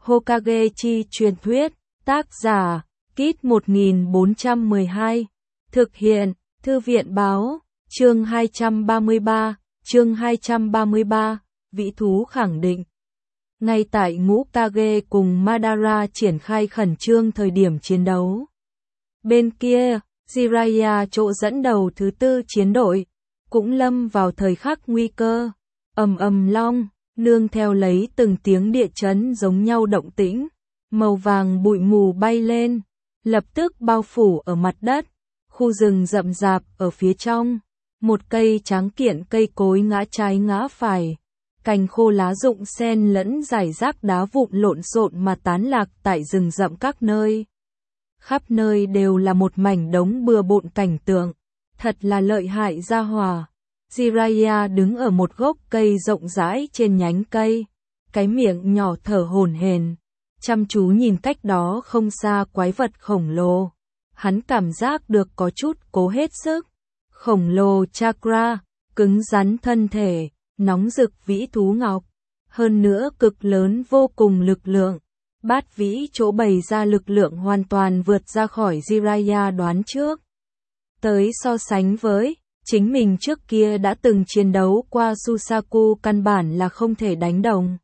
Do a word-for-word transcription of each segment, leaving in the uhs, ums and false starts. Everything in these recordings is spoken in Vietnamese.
Hokage chi truyền thuyết, tác giả, Kit một nghìn bốn trăm mười hai, thực hiện, Thư viện báo, chương hai trăm ba mươi ba, chương hai trăm ba mươi ba, vĩ thú khẳng định. Ngay tại ngũ Kage cùng Madara triển khai khẩn trương thời điểm chiến đấu. Bên kia, Jiraiya chỗ dẫn đầu thứ tư chiến đội, cũng lâm vào thời khắc nguy cơ, ầm ầm long, nương theo lấy từng tiếng địa chấn giống nhau động tĩnh, màu vàng bụi mù bay lên, lập tức bao phủ ở mặt đất, khu rừng rậm rạp ở phía trong, một cây tráng kiện cây cối ngã trái ngã phải, cành khô lá rụng xen lẫn rải rác đá vụn lộn xộn mà tán lạc tại rừng rậm các nơi. Khắp nơi đều là một mảnh đống bừa bộn cảnh tượng, thật là lợi hại gia hỏa. Jiraiya đứng ở một gốc cây rộng rãi trên nhánh cây, cái miệng nhỏ thở hổn hển, chăm chú nhìn cách đó không xa quái vật khổng lồ. Hắn cảm giác được có chút cố hết sức. Khổng lồ chakra, cứng rắn thân thể, nóng rực vĩ thú ngọc, hơn nữa cực lớn vô cùng lực lượng. Bát vĩ chỗ bày ra lực lượng hoàn toàn vượt ra khỏi Jiraiya đoán trước. Tới so sánh với, chính mình trước kia đã từng chiến đấu qua Susaku căn bản là không thể đánh đồng.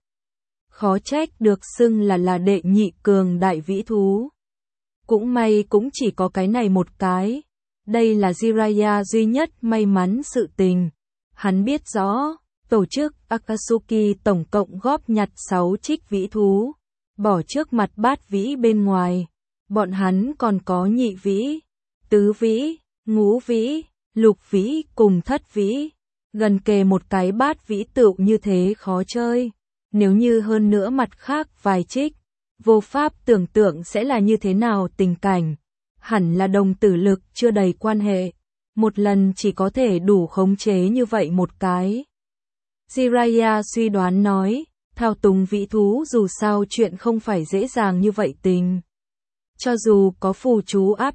Khó trách được xưng là là đệ nhị cường đại vĩ thú. Cũng may cũng chỉ có cái này một cái. Đây là Jiraiya duy nhất may mắn sự tình. Hắn biết rõ, tổ chức Akatsuki tổng cộng góp nhặt sáu trích vĩ thú, bỏ trước mặt bát vĩ bên ngoài. Bọn hắn còn có nhị vĩ, tứ vĩ, ngũ vĩ, lục vĩ cùng thất vĩ. Gần kề một cái bát vĩ tựu như thế khó chơi. Nếu như hơn nữa mặt khác vài trích, vô pháp tưởng tượng sẽ là như thế nào tình cảnh. Hẳn là đồng tử lực chưa đầy quan hệ. Một lần chỉ có thể đủ khống chế như vậy một cái. Jiraiya suy đoán nói, thao túng vĩ thú dù sao chuyện không phải dễ dàng như vậy tình. Cho dù có phù chú áp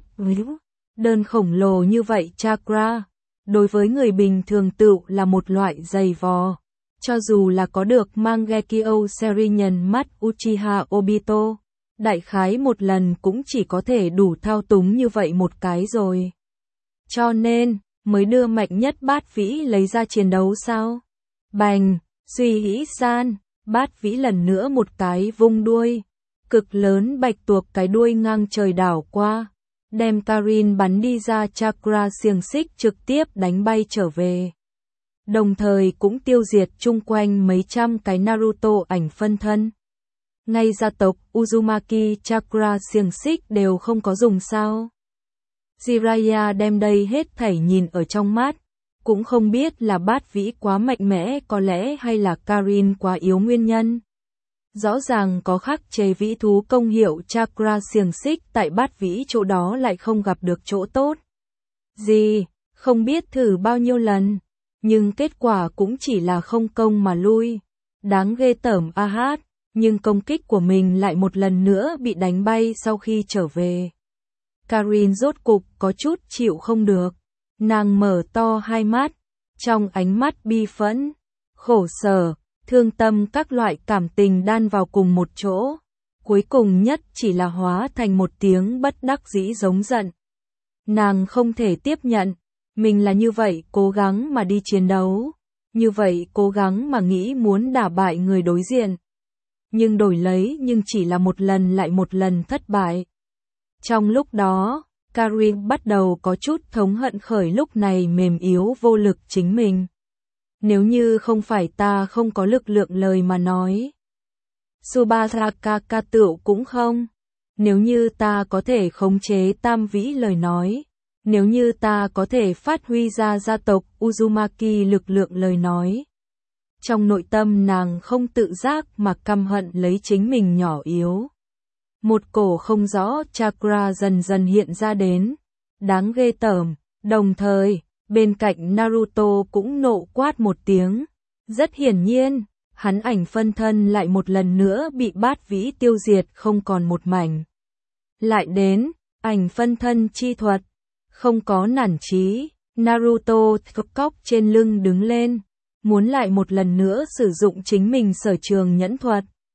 đơn khổng lồ như vậy chakra, đối với người bình thường tựu là một loại dày vò. Cho dù là có được Mangekyo Shuriken mắt Uchiha Obito, đại khái một lần cũng chỉ có thể đủ thao túng như vậy một cái rồi. Cho nên, mới đưa mạnh nhất bát vĩ lấy ra chiến đấu sao? Bành, suy hĩ san, bát vĩ lần nữa một cái vung đuôi. Cực lớn bạch tuộc cái đuôi ngang trời đảo qua, đem Karin bắn đi ra chakra xiềng xích trực tiếp đánh bay trở về. Đồng thời cũng tiêu diệt chung quanh mấy trăm cái Naruto ảnh phân thân. Ngay gia tộc Uzumaki chakra xiềng xích đều không có dùng sao. Jiraiya đem đây hết thảy nhìn ở trong mắt, cũng không biết là bát vĩ quá mạnh mẽ có lẽ hay là Karin quá yếu nguyên nhân. Rõ ràng có khắc chế vĩ thú công hiệu chakra xiềng xích tại bát vĩ chỗ đó lại không gặp được chỗ tốt. Gì, không biết thử bao nhiêu lần, nhưng kết quả cũng chỉ là không công mà lui. Đáng ghê tởm a hát, nhưng công kích của mình lại một lần nữa bị đánh bay sau khi trở về. Karin rốt cục có chút chịu không được, nàng mở to hai mắt, trong ánh mắt bi phẫn, khổ sở, thương tâm các loại cảm tình đan vào cùng một chỗ, cuối cùng nhất chỉ là hóa thành một tiếng bất đắc dĩ giống giận. Nàng không thể tiếp nhận, mình là như vậy cố gắng mà đi chiến đấu, như vậy cố gắng mà nghĩ muốn đả bại người đối diện. Nhưng đổi lấy nhưng chỉ là một lần lại một lần thất bại. Trong lúc đó, Karin bắt đầu có chút thống hận khởi lúc này mềm yếu vô lực chính mình. Nếu như không phải ta không có lực lượng lời mà nói. Tsubasaka tựu cũng không. Nếu như ta có thể khống chế tam vĩ lời nói. Nếu như ta có thể phát huy ra gia tộc Uzumaki lực lượng lời nói. Trong nội tâm nàng không tự giác mà căm hận lấy chính mình nhỏ yếu. Một cổ không rõ chakra dần dần hiện ra đến. Đáng ghê tởm, đồng thời, bên cạnh Naruto cũng nộ quát một tiếng. Rất hiển nhiên, hắn ảnh phân thân lại một lần nữa bị bát vĩ tiêu diệt không còn một mảnh. Lại đến, ảnh phân thân chi thuật. Không có nản chí, Naruto cóc trên lưng đứng lên, muốn lại một lần nữa sử dụng chính mình sở trường nhẫn thuật.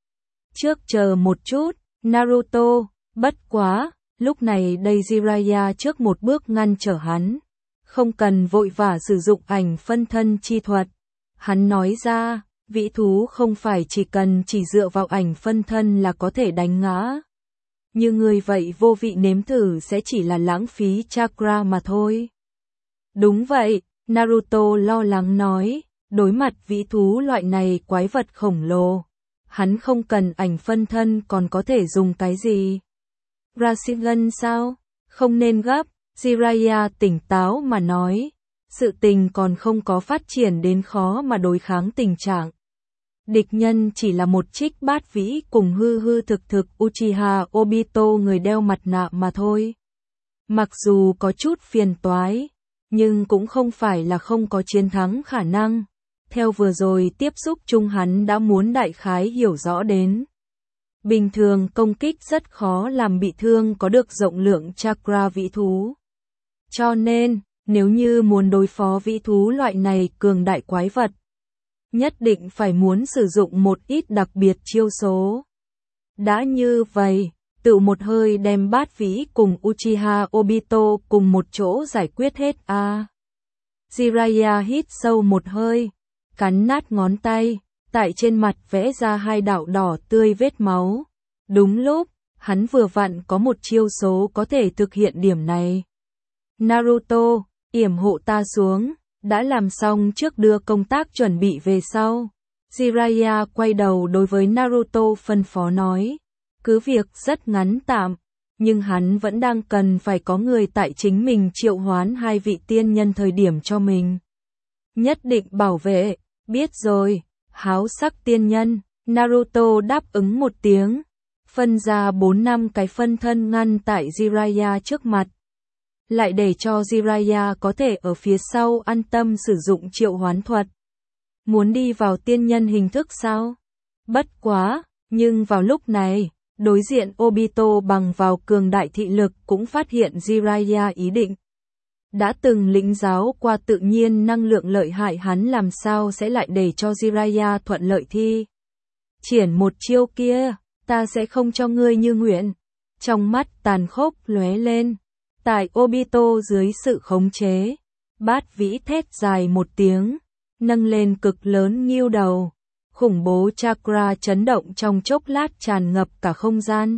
Trước chờ một chút, Naruto, bất quá, lúc này đây Jiraiya trước một bước ngăn trở hắn. Không cần vội vã sử dụng ảnh phân thân chi thuật. Hắn nói ra, vĩ thú không phải chỉ cần chỉ dựa vào ảnh phân thân là có thể đánh ngã. Như người vậy vô vị nếm thử sẽ chỉ là lãng phí chakra mà thôi. Đúng vậy, Naruto lo lắng nói, đối mặt vĩ thú loại này quái vật khổng lồ. Hắn không cần ảnh phân thân còn có thể dùng cái gì? Rasengan sao? Không nên gấp, Jiraiya tỉnh táo mà nói. Sự tình còn không có phát triển đến khó mà đối kháng tình trạng. Địch nhân chỉ là một trích bát vĩ cùng hư hư thực thực Uchiha Obito người đeo mặt nạ mà thôi. Mặc dù có chút phiền toái, nhưng cũng không phải là không có chiến thắng khả năng. Theo vừa rồi tiếp xúc chung hắn đã muốn đại khái hiểu rõ đến. Bình thường công kích rất khó làm bị thương có được rộng lượng chakra vĩ thú. Cho nên, nếu như muốn đối phó vĩ thú loại này cường đại quái vật, nhất định phải muốn sử dụng một ít đặc biệt chiêu số. Đã như vậy, tự một hơi đem bát vĩ cùng Uchiha Obito cùng một chỗ giải quyết hết a. À. Jiraiya hít sâu một hơi, cắn nát ngón tay, tại trên mặt vẽ ra hai đạo đỏ tươi vết máu. Đúng lúc, hắn vừa vặn có một chiêu số có thể thực hiện điểm này. Naruto, yểm hộ ta xuống, đã làm xong trước đưa công tác chuẩn bị về sau. Jiraiya quay đầu đối với Naruto phân phó nói, cứ việc rất ngắn tạm, nhưng hắn vẫn đang cần phải có người tại chính mình triệu hoán hai vị tiên nhân thời điểm cho mình. Nhất định bảo vệ, biết rồi, háo sắc tiên nhân, Naruto đáp ứng một tiếng, phân ra bốn năm cái phân thân ngăn tại Jiraiya trước mặt. Lại để cho Jiraiya có thể ở phía sau an tâm sử dụng triệu hoán thuật. Muốn đi vào tiên nhân hình thức sao? Bất quá, nhưng vào lúc này, đối diện Obito bằng vào cường đại thị lực cũng phát hiện Jiraiya ý định. Đã từng lĩnh giáo qua tự nhiên năng lượng lợi hại hắn làm sao sẽ lại để cho Jiraiya thuận lợi thi. Triển một chiêu kia, ta sẽ không cho ngươi như nguyện. Trong mắt tàn khốc lóe lên. Tại Obito dưới sự khống chế, bát vĩ thét dài một tiếng, nâng lên cực lớn nghiêu đầu. Khủng bố chakra chấn động trong chốc lát tràn ngập cả không gian.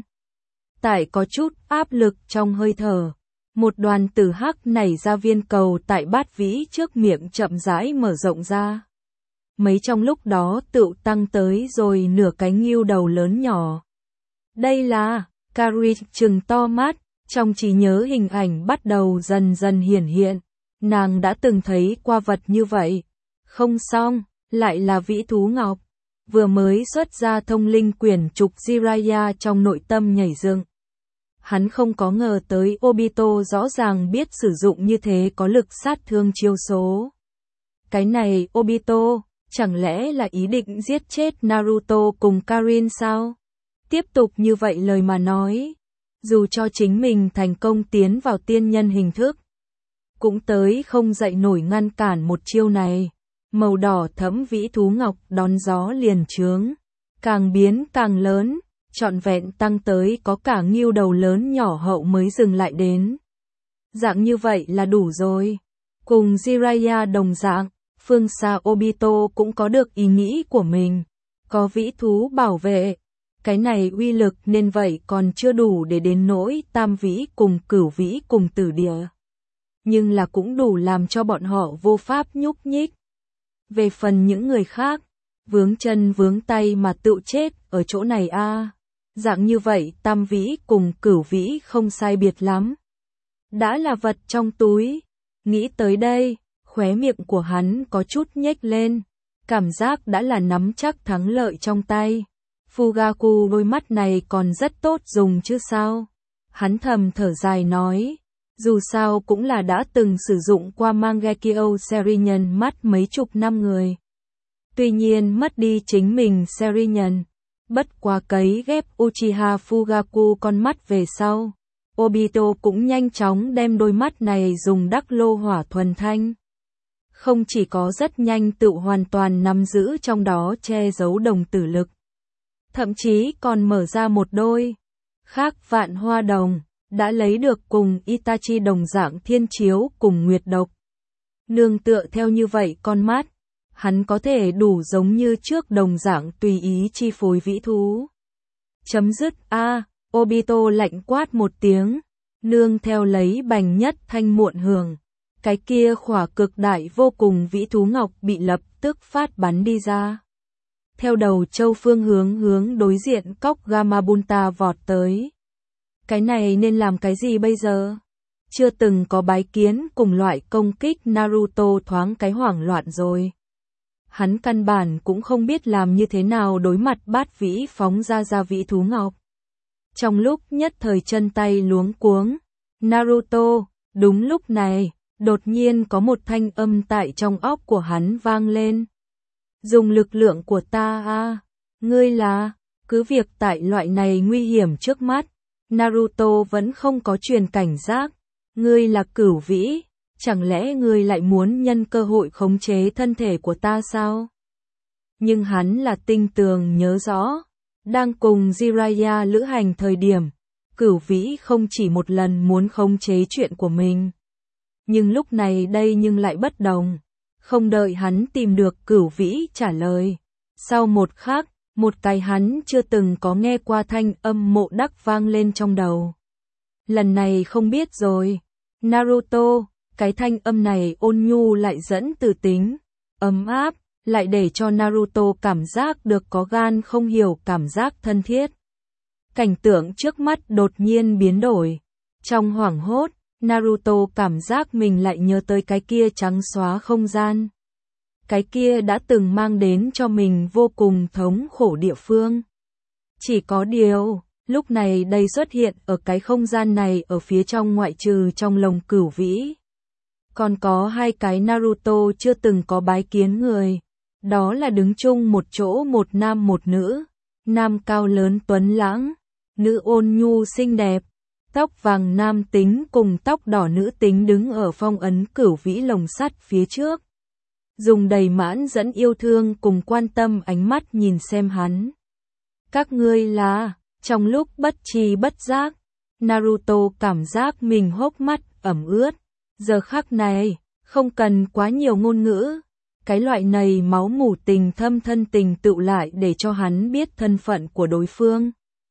Tại có chút áp lực trong hơi thở, một đoàn tử hắc nảy ra viên cầu tại bát vĩ trước miệng chậm rãi mở rộng ra. Mấy trong lúc đó tựu tăng tới rồi nửa cái nghiêu đầu lớn nhỏ. Đây là, Karin trừng to mắt, trong trí nhớ hình ảnh bắt đầu dần dần hiển hiện. Nàng đã từng thấy qua vật như vậy. Không xong, lại là vĩ thú ngọc. Vừa mới xuất ra thông linh quyển trục Jiraiya trong nội tâm nhảy dựng. Hắn không có ngờ tới Obito rõ ràng biết sử dụng như thế có lực sát thương chiêu số. Cái này Obito, chẳng lẽ là ý định giết chết Naruto cùng Karin sao? Tiếp tục như vậy lời mà nói, dù cho chính mình thành công tiến vào tiên nhân hình thức, cũng tới không dậy nổi ngăn cản một chiêu này. Màu đỏ thẫm vĩ thú ngọc đón gió liền trướng, càng biến càng lớn, trọn vẹn tăng tới có cả nghiêu đầu lớn nhỏ hậu mới dừng lại đến. Dạng như vậy là đủ rồi. Cùng Jiraiya đồng dạng, phương xa Obito cũng có được ý nghĩ của mình. Có vĩ thú bảo vệ. Cái này uy lực nên vậy còn chưa đủ để đến nỗi tam vĩ cùng cửu vĩ cùng tử địa. Nhưng là cũng đủ làm cho bọn họ vô pháp nhúc nhích. Về phần những người khác, vướng chân vướng tay mà tự chết ở chỗ này a. À. Dạng như vậy tam vĩ cùng cửu vĩ không sai biệt lắm. Đã là vật trong túi. Nghĩ tới đây, khóe miệng của hắn có chút nhếch lên. Cảm giác đã là nắm chắc thắng lợi trong tay. Fugaku đôi mắt này còn rất tốt dùng chứ sao. Hắn thầm thở dài nói. Dù sao cũng là đã từng sử dụng qua Mangekyo Serinhân mắt mấy chục năm người. Tuy nhiên mất đi chính mình Serinhân. Bất quá cấy ghép Uchiha Fugaku con mắt về sau. Obito cũng nhanh chóng đem đôi mắt này dùng đắc lô hỏa thuần thanh. Không chỉ có rất nhanh tự hoàn toàn nắm giữ trong đó che giấu đồng tử lực. thậm chí còn mở ra một đôi khác vạn hoa đồng, đã lấy được cùng Itachi đồng dạng thiên chiếu cùng nguyệt độc. Nương tựa theo như vậy con mắt, hắn có thể đủ giống như trước đồng dạng tùy ý chi phối vĩ thú. Chấm dứt a, Obito lạnh quát một tiếng, nương theo lấy bành nhất thanh muộn hưởng. Cái kia khỏa cực đại vô cùng vĩ thú ngọc bị lập tức phát bắn đi ra. Theo đầu châu phương hướng hướng đối diện cóc Gamabunta vọt tới. Cái này nên làm cái gì bây giờ? Chưa từng có bái kiến cùng loại công kích Naruto thoáng cái hoảng loạn rồi. Hắn căn bản cũng không biết làm như thế nào đối mặt bát vĩ phóng ra ra vĩ thú ngọc. Trong lúc nhất thời chân tay luống cuống, Naruto, đúng lúc này, đột nhiên có một thanh âm tại trong óc của hắn vang lên. Dùng lực lượng của ta a, ngươi là, cứ việc tại loại này nguy hiểm trước mắt, Naruto vẫn không có truyền cảnh giác. Ngươi là Cửu Vĩ, chẳng lẽ ngươi lại muốn nhân cơ hội khống chế thân thể của ta sao? Nhưng hắn là tinh tường nhớ rõ, đang cùng Jiraiya lữ hành thời điểm, Cửu Vĩ không chỉ một lần muốn khống chế chuyện của mình. Nhưng lúc này đây nhưng lại bất đồng, không đợi hắn tìm được Cửu Vĩ trả lời. Sau một khắc, một cái hắn chưa từng có nghe qua thanh âm mộ đắc vang lên trong đầu. Lần này không biết rồi, Naruto, cái thanh âm này ôn nhu lại dẫn từ tính, ấm áp, lại để cho Naruto cảm giác được có gan không hiểu cảm giác thân thiết. Cảnh tượng trước mắt đột nhiên biến đổi. Trong hoảng hốt, Naruto cảm giác mình lại nhớ tới cái kia trắng xóa không gian. Cái kia đã từng mang đến cho mình vô cùng thống khổ địa phương. Chỉ có điều, lúc này đây xuất hiện ở cái không gian này ở phía trong ngoại trừ trong lồng Cửu Vĩ. Còn có hai cái Naruto chưa từng có bái kiến người. Đó là đứng chung một chỗ một nam một nữ. Nam cao lớn tuấn lãng, nữ ôn nhu xinh đẹp. Tóc vàng nam tính cùng tóc đỏ nữ tính đứng ở phong ấn Cửu Vĩ lồng sắt phía trước. Dùng đầy mãn dẫn yêu thương cùng quan tâm ánh mắt nhìn xem hắn. Các ngươi là, trong lúc bất tri bất giác, Naruto cảm giác mình hốc mắt ẩm ướt. Giờ khắc này, không cần quá nhiều ngôn ngữ. Cái loại này máu mủ tình thâm thân tình tựu lại để cho hắn biết thân phận của đối phương.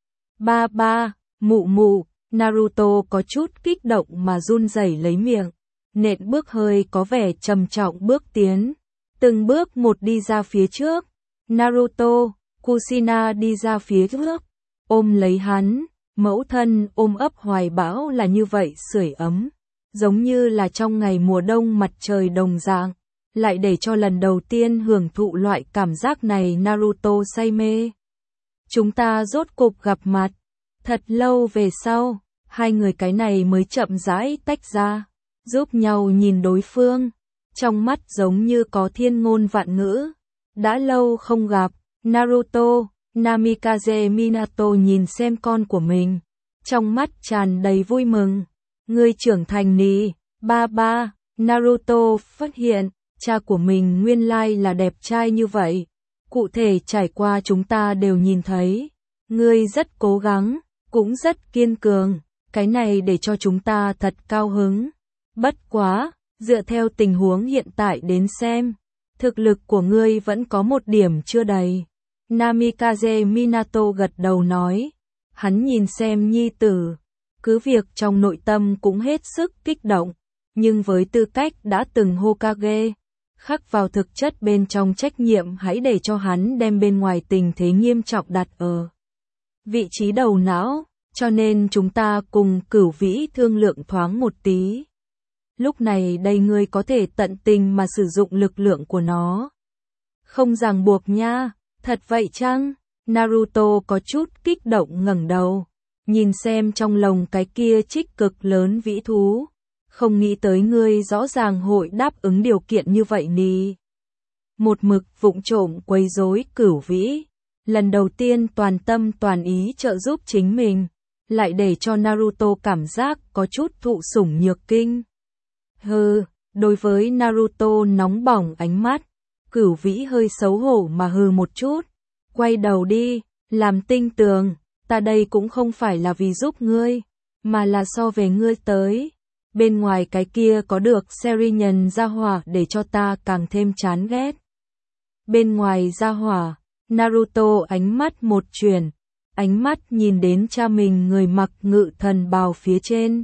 Ba ba, mụ mụ, Naruto có chút kích động mà run rẩy lấy miệng. Nện bước hơi có vẻ trầm trọng bước tiến. Từng bước một đi ra phía trước. Naruto, Kushina đi ra phía trước. Ôm lấy hắn, mẫu thân ôm ấp hoài bão là như vậy sưởi ấm. Giống như là trong ngày mùa đông mặt trời đồng dạng. Lại để cho lần đầu tiên hưởng thụ loại cảm giác này Naruto say mê. Chúng ta rốt cục gặp mặt. Thật lâu về sau, hai người cái này mới chậm rãi tách ra, giúp nhau nhìn đối phương. Trong mắt giống như có thiên ngôn vạn ngữ. Đã lâu không gặp, Naruto, Namikaze Minato nhìn xem con của mình. Trong mắt tràn đầy vui mừng. Ngươi trưởng thành nì, ba ba, Naruto phát hiện, cha của mình nguyên lai là đẹp trai như vậy. Cụ thể trải qua chúng ta đều nhìn thấy. Ngươi rất cố gắng, cũng rất kiên cường, cái này để cho chúng ta thật cao hứng. Bất quá, dựa theo tình huống hiện tại đến xem, thực lực của ngươi vẫn có một điểm chưa đầy. Namikaze Minato gật đầu nói, hắn nhìn xem nhi tử, cứ việc trong nội tâm cũng hết sức kích động, nhưng với tư cách đã từng Hokage, khắc vào thực chất bên trong trách nhiệm hãy để cho hắn đem bên ngoài tình thế nghiêm trọng đặt ở vị trí đầu não, cho nên chúng ta cùng Cửu Vĩ thương lượng thoáng một tí. Lúc này đây ngươi có thể tận tình mà sử dụng lực lượng của nó. Không ràng buộc nha, thật vậy chăng? Naruto có chút kích động ngẩng đầu, nhìn xem trong lồng cái kia trích cực lớn vĩ thú. Không nghĩ tới ngươi rõ ràng hội đáp ứng điều kiện như vậy nì. Một mực vụng trộm quấy rối Cửu Vĩ. Lần đầu tiên toàn tâm toàn ý trợ giúp chính mình, lại để cho Naruto cảm giác có chút thụ sủng nhược kinh. Hừ, đối với Naruto nóng bỏng ánh mắt, Cửu Vĩ hơi xấu hổ mà hừ một chút, quay đầu đi, Làm tinh tường, ta đây cũng không phải là vì giúp ngươi, mà là so về ngươi tới. Bên ngoài cái kia có được Serinhân gia hỏa để cho ta càng thêm chán ghét. Bên ngoài gia hỏa, Naruto ánh mắt một chuyển, ánh mắt nhìn đến cha mình người mặc ngự thần bào phía trên.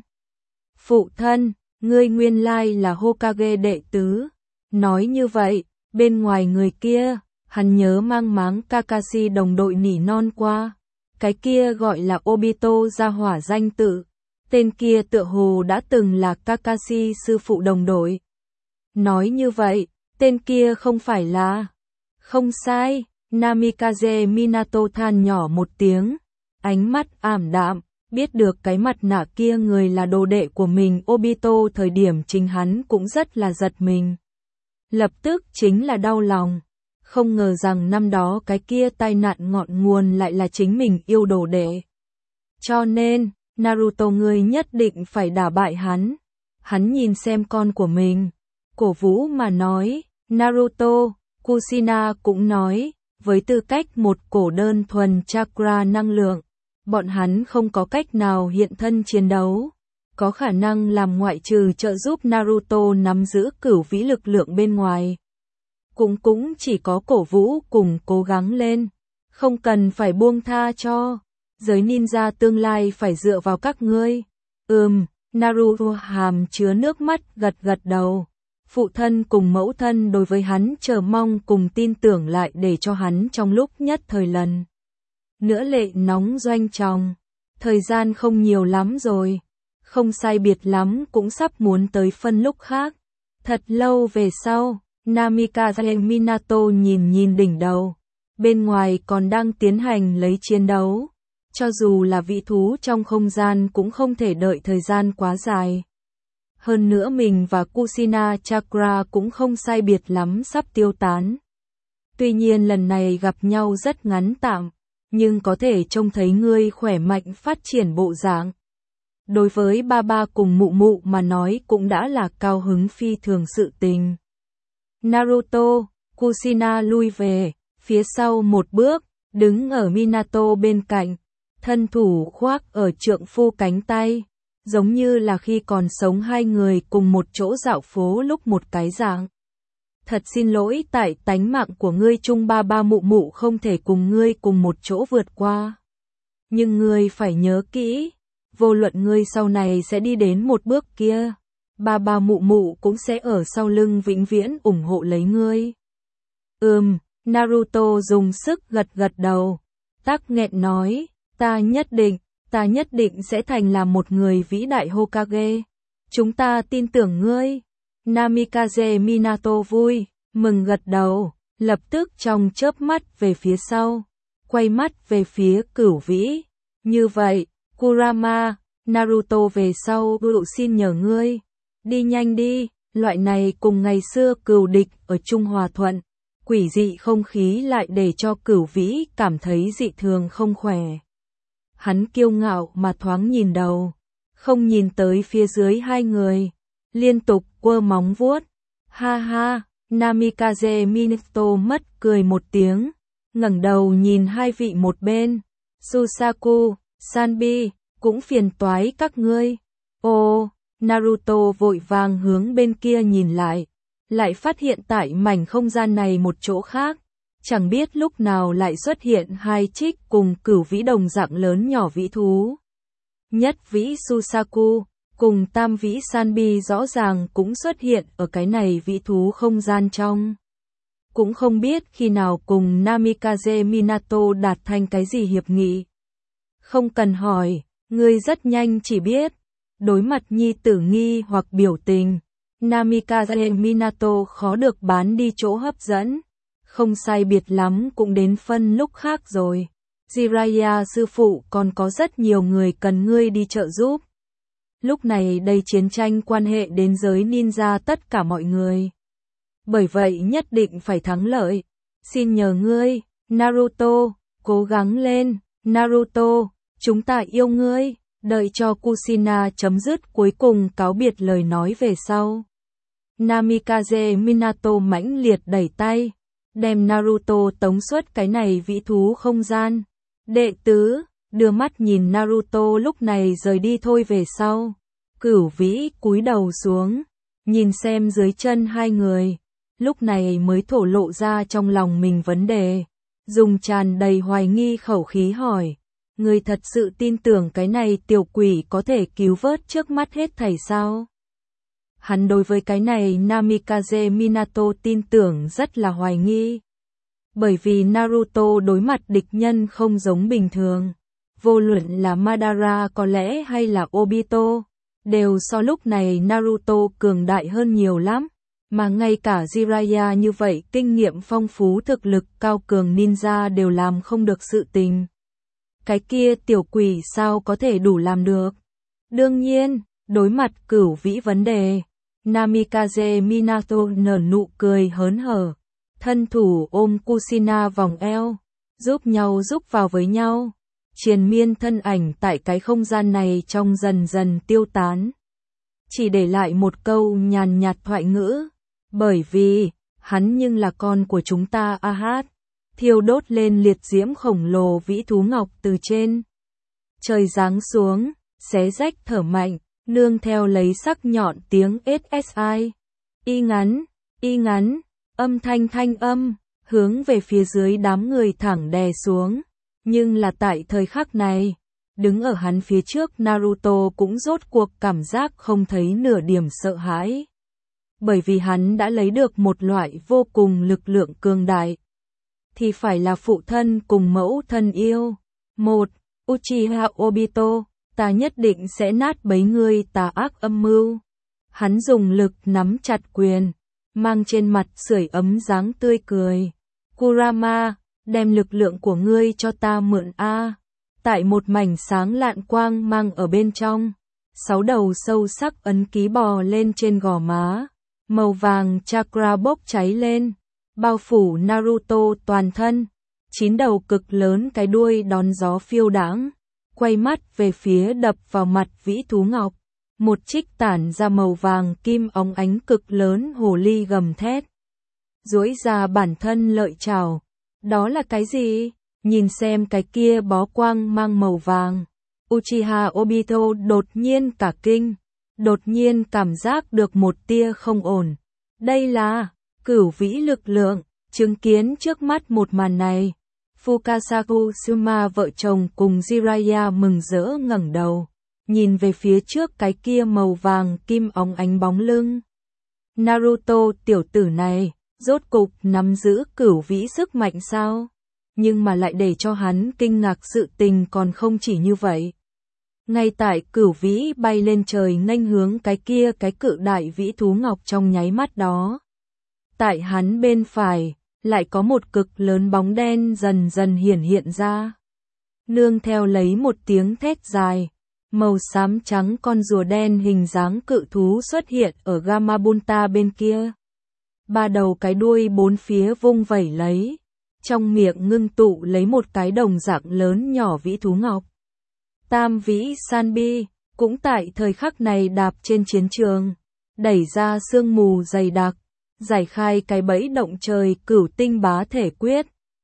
Phụ thân, ngươi nguyên lai là Hokage đệ tứ. Nói như vậy, bên ngoài người kia, hắn nhớ mang máng Kakashi đồng đội nỉ non qua. Cái kia gọi là Obito gia hỏa danh tự. Tên kia tựa hồ đã từng là Kakashi sư phụ đồng đội. Nói như vậy, tên kia không phải là... Không sai, Namikaze Minato than nhỏ một tiếng. Ánh mắt ảm đạm, biết được cái mặt nạ kia người là đồ đệ của mình Obito thời điểm chính hắn cũng rất là giật mình. Lập tức chính là đau lòng. Không ngờ rằng năm đó cái kia tai nạn ngọn nguồn lại là chính mình yêu đồ đệ. Cho nên, Naruto ngươi nhất định phải đả bại hắn. Hắn nhìn xem con của mình. Cổ vũ mà nói, Naruto, Kushina cũng nói, với tư cách một cổ đơn thuần chakra năng lượng, bọn hắn không có cách nào hiện thân chiến đấu. Có khả năng làm ngoại trừ trợ giúp Naruto nắm giữ cửu vĩ lực lượng bên ngoài. Cũng cũng chỉ có cổ vũ cùng cố gắng lên. Không cần phải buông tha cho. Giới ninja tương lai phải dựa vào các ngươi. Ừm, Naruto hàm chứa nước mắt gật gật đầu. Phụ thân cùng mẫu thân đối với hắn chờ mong cùng tin tưởng lại để cho hắn trong lúc nhất thời lần. Nữa lệ nóng doanh tròng. Thời gian không nhiều lắm rồi. Không sai biệt lắm cũng sắp muốn tới phân lúc khác. Thật lâu về sau, Namikaze Minato nhìn nhìn đỉnh đầu. Bên ngoài còn đang tiến hành lấy chiến đấu. Cho dù là vị thú trong không gian cũng không thể đợi thời gian quá dài. Hơn nữa mình và Kushina Chakra cũng không sai biệt lắm sắp tiêu tán. Tuy nhiên lần này gặp nhau rất ngắn tạm, nhưng có thể trông thấy ngươi khỏe mạnh phát triển bộ dạng. Đối với ba ba cùng mụ mụ mà nói cũng đã là cao hứng phi thường sự tình. Naruto, Kushina lui về, phía sau một bước, đứng ở Minato bên cạnh, thân thủ khoác ở trượng phu cánh tay, giống như là khi còn sống hai người cùng một chỗ dạo phố lúc một cái dạng. Thật xin lỗi tại tánh mạng của ngươi chung ba ba mụ mụ không thể cùng ngươi cùng một chỗ vượt qua. Nhưng ngươi phải nhớ kỹ, vô luận ngươi sau này sẽ đi đến một bước kia, ba ba mụ mụ cũng sẽ ở sau lưng vĩnh viễn ủng hộ lấy ngươi. Ừm, Naruto dùng sức gật gật đầu, tắc nghẹn nói, ta nhất định, ta nhất định sẽ thành là một người vĩ đại Hokage. Chúng ta tin tưởng ngươi. Namikaze Minato vui, mừng gật đầu, lập tức trong chớp mắt về phía sau, quay mắt về phía cửu vĩ. Như vậy, Kurama, Naruto về sau ưu xin nhờ ngươi, đi nhanh đi, loại này cùng ngày xưa cừu địch ở Trung Hòa Thuận, quỷ dị không khí lại để cho cửu vĩ cảm thấy dị thường không khỏe. Hắn kiêu ngạo mà thoáng nhìn đầu, không nhìn tới phía dưới hai người, liên tục quơ móng vuốt. Ha ha, Namikaze Minato mất cười một tiếng, ngẩng đầu nhìn hai vị một bên. Susaku, Sanbi, cũng phiền toái các ngươi. Ô, Naruto vội vàng hướng bên kia nhìn lại, lại phát hiện tại mảnh không gian này một chỗ khác, chẳng biết lúc nào lại xuất hiện hai trích cùng cửu vĩ đồng dạng lớn nhỏ vĩ thú. Nhất vĩ Susaku, cùng tam vĩ Sanbi rõ ràng cũng xuất hiện ở cái này vĩ thú không gian trong. Cũng không biết khi nào cùng Namikaze Minato đạt thành cái gì hiệp nghị. Không cần hỏi, ngươi rất nhanh chỉ biết. Đối mặt nhi tử nghi hoặc biểu tình, Namikaze Minato khó được bán đi chỗ hấp dẫn. Không sai biệt lắm cũng đến phân lúc khác rồi. Jiraiya sư phụ còn có rất nhiều người cần ngươi đi trợ giúp. Lúc này đây chiến tranh quan hệ đến giới ninja tất cả mọi người. Bởi vậy nhất định phải thắng lợi. Xin nhờ ngươi, Naruto, cố gắng lên, Naruto, chúng ta yêu ngươi. Đợi cho Kushina chấm dứt cuối cùng cáo biệt lời nói về sau. Namikaze Minato mãnh liệt đẩy tay, đem Naruto tống xuất cái này vĩ thú không gian. Đệ tứ, đưa mắt nhìn Naruto lúc này rời đi thôi về sau. Cửu Vĩ cúi đầu xuống, nhìn xem dưới chân hai người, lúc này mới thổ lộ ra trong lòng mình vấn đề, dùng tràn đầy hoài nghi khẩu khí hỏi, người thật sự tin tưởng cái này tiểu quỷ có thể cứu vớt trước mắt hết thảy sao? Hắn đối với cái này Namikaze Minato tin tưởng rất là hoài nghi. Bởi vì Naruto đối mặt địch nhân không giống bình thường. Vô luận là Madara có lẽ hay là Obito, đều so lúc này Naruto cường đại hơn nhiều lắm. Mà ngay cả Jiraiya như vậy kinh nghiệm phong phú thực lực cao cường ninja đều làm không được sự tình. Cái kia tiểu quỷ sao có thể đủ làm được? Đương nhiên, đối mặt Cửu Vĩ vấn đề, Namikaze Minato nở nụ cười hớn hở, thân thủ ôm Kushina vòng eo, giúp nhau giúp vào với nhau. Triền miên thân ảnh tại cái không gian này trong dần dần tiêu tán. Chỉ để lại một câu nhàn nhạt thoại ngữ, bởi vì, hắn nhưng là con của chúng ta a hát, thiêu đốt lên liệt diễm khổng lồ vĩ thú ngọc từ trên. Trời giáng xuống, xé rách thở mạnh, nương theo lấy sắc nhọn tiếng ét ét i. Y ngắn, y ngắn, âm thanh thanh âm, hướng về phía dưới đám người thẳng đè xuống. Nhưng là tại thời khắc này, đứng ở hắn phía trước Naruto cũng rốt cuộc cảm giác không thấy nửa điểm sợ hãi. Bởi vì hắn đã lấy được một loại vô cùng lực lượng cường đại. Thì phải là phụ thân cùng mẫu thân yêu. Một, Uchiha Obito, ta nhất định sẽ nát bấy ngươi tà ác âm mưu. Hắn dùng lực nắm chặt quyền, mang trên mặt sưởi ấm dáng tươi cười. Kurama, đem lực lượng của ngươi cho ta mượn a. Tại một mảnh sáng lạn quang mang ở bên trong, sáu đầu sâu sắc ấn ký bò lên trên gò má, màu vàng chakra bốc cháy lên, bao phủ Naruto toàn thân. Chín đầu cực lớn cái đuôi đón gió phiêu đãng, quay mắt về phía đập vào mặt vĩ thú ngọc, một trích tản ra màu vàng kim óng ánh cực lớn hồ ly gầm thét, duỗi ra bản thân lợi chảo. Đó là cái gì? Nhìn xem cái kia bó quang mang màu vàng. Uchiha Obito đột nhiên cả kinh, đột nhiên cảm giác được một tia không ổn. Đây là Cửu Vĩ lực lượng. Chứng kiến trước mắt một màn này, Fukasaku Shima vợ chồng cùng Jiraiya mừng rỡ ngẩng đầu, nhìn về phía trước cái kia màu vàng kim óng ánh bóng lưng. Naruto tiểu tử này, rốt cục nắm giữ Cửu Vĩ sức mạnh sao? Nhưng mà lại để cho hắn kinh ngạc sự tình còn không chỉ như vậy. Ngay tại Cửu Vĩ bay lên trời nghênh hướng cái kia cái cự đại vĩ thú ngọc trong nháy mắt đó. Tại hắn bên phải, lại có một cực lớn bóng đen dần dần hiển hiện ra. Nương theo lấy một tiếng thét dài, màu xám trắng con rùa đen hình dáng cự thú xuất hiện ở Gamabunta bên kia. Ba đầu cái đuôi bốn phía vung vẩy lấy, trong miệng ngưng tụ lấy một cái đồng dạng lớn nhỏ vĩ thú ngọc. Tam Vĩ Sanbi, cũng tại thời khắc này đạp trên chiến trường, đẩy ra sương mù dày đặc, giải khai cái bẫy động trời cửu tinh bá thể quyết.